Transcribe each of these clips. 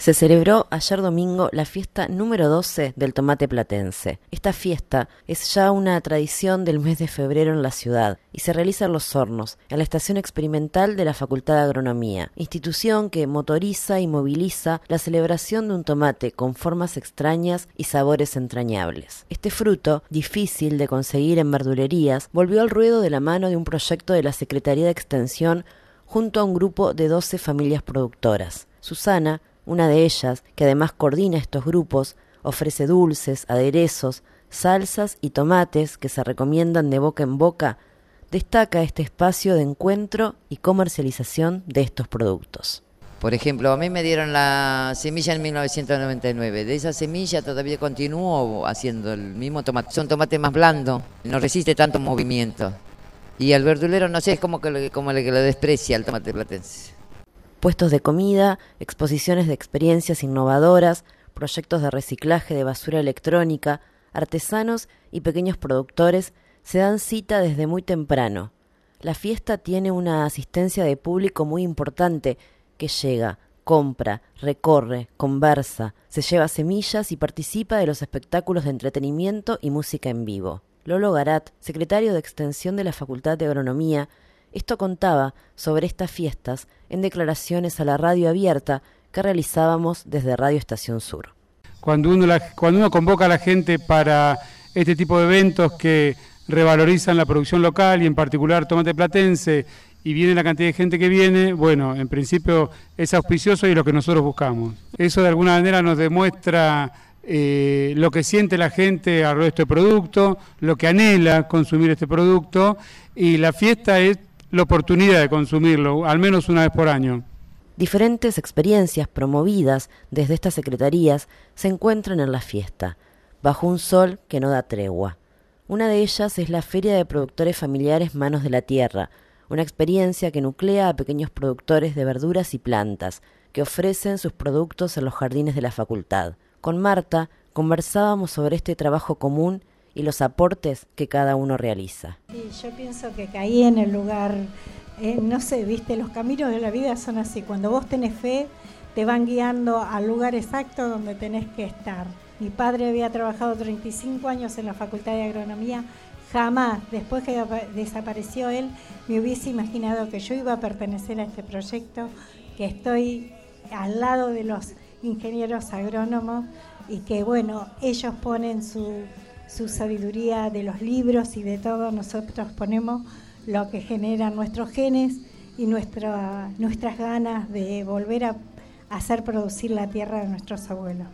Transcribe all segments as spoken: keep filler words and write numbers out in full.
Se celebró ayer domingo la fiesta número doce del tomate platense. Esta fiesta es ya una tradición del mes de febrero en la ciudad y se realiza en Los Hornos, en la estación experimental de la Facultad de Agronomía, institución que motoriza y moviliza la celebración de un tomate con formas extrañas y sabores entrañables. Este fruto, difícil de conseguir en verdulerías, volvió al ruedo de la mano de un proyecto de la Secretaría de Extensión junto a un grupo de doce familias productoras. Susana, una de ellas, que además coordina estos grupos, ofrece dulces, aderezos, salsas y tomates que se recomiendan de boca en boca, destaca este espacio de encuentro y comercialización de estos productos. Por ejemplo, a mí me dieron la semilla en mil novecientos noventa y nueve. De esa semilla todavía continúo haciendo el mismo tomate. Son tomates más blandos, no resiste tanto movimiento. Y al verdulero, no sé, es como que lo, como el que lo desprecia el tomate platense. Puestos de comida, exposiciones de experiencias innovadoras, proyectos de reciclaje de basura electrónica, artesanos y pequeños productores se dan cita desde muy temprano. La fiesta tiene una asistencia de público muy importante que llega, compra, recorre, conversa, se lleva semillas y participa de los espectáculos de entretenimiento y música en vivo. Lolo Garat, secretario de Extensión de la Facultad de Agronomía, esto contaba sobre estas fiestas en declaraciones a la radio abierta que realizábamos desde Radio Estación Sur. Cuando uno, la, cuando uno convoca a la gente para este tipo de eventos que revalorizan la producción local y en particular tomate platense, y viene la cantidad de gente que viene, bueno, en principio es auspicioso y es lo que nosotros buscamos. Eso de alguna manera nos demuestra eh, lo que siente la gente al de este producto, lo que anhela consumir este producto, y la fiesta es la oportunidad de consumirlo, al menos una vez por año. Diferentes experiencias promovidas desde estas secretarías se encuentran en la fiesta, bajo un sol que no da tregua. Una de ellas es la Feria de Productores Familiares Manos de la Tierra, una experiencia que nuclea a pequeños productores de verduras y plantas, que ofrecen sus productos en los jardines de la facultad. Con Marta conversábamos sobre este trabajo común y los aportes que cada uno realiza. Sí, yo pienso que caí en el lugar, eh, no sé, viste, los caminos de la vida son así, cuando vos tenés fe, te van guiando al lugar exacto donde tenés que estar. Mi padre había trabajado treinta y cinco años en la Facultad de Agronomía, jamás, después que desapareció él, me hubiese imaginado que yo iba a pertenecer a este proyecto, que estoy al lado de los ingenieros agrónomos y que, bueno, ellos ponen su... su sabiduría de los libros y de todo, nosotros ponemos lo que generan nuestros genes y nuestra, nuestras ganas de volver a hacer producir la tierra de nuestros abuelos.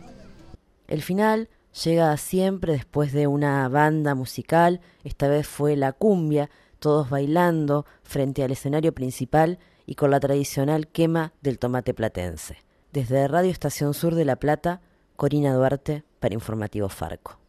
El final llega siempre después de una banda musical, esta vez fue la cumbia, todos bailando frente al escenario principal y con la tradicional quema del tomate platense. Desde Radio Estación Sur de La Plata, Corina Duarte para Informativo Farco.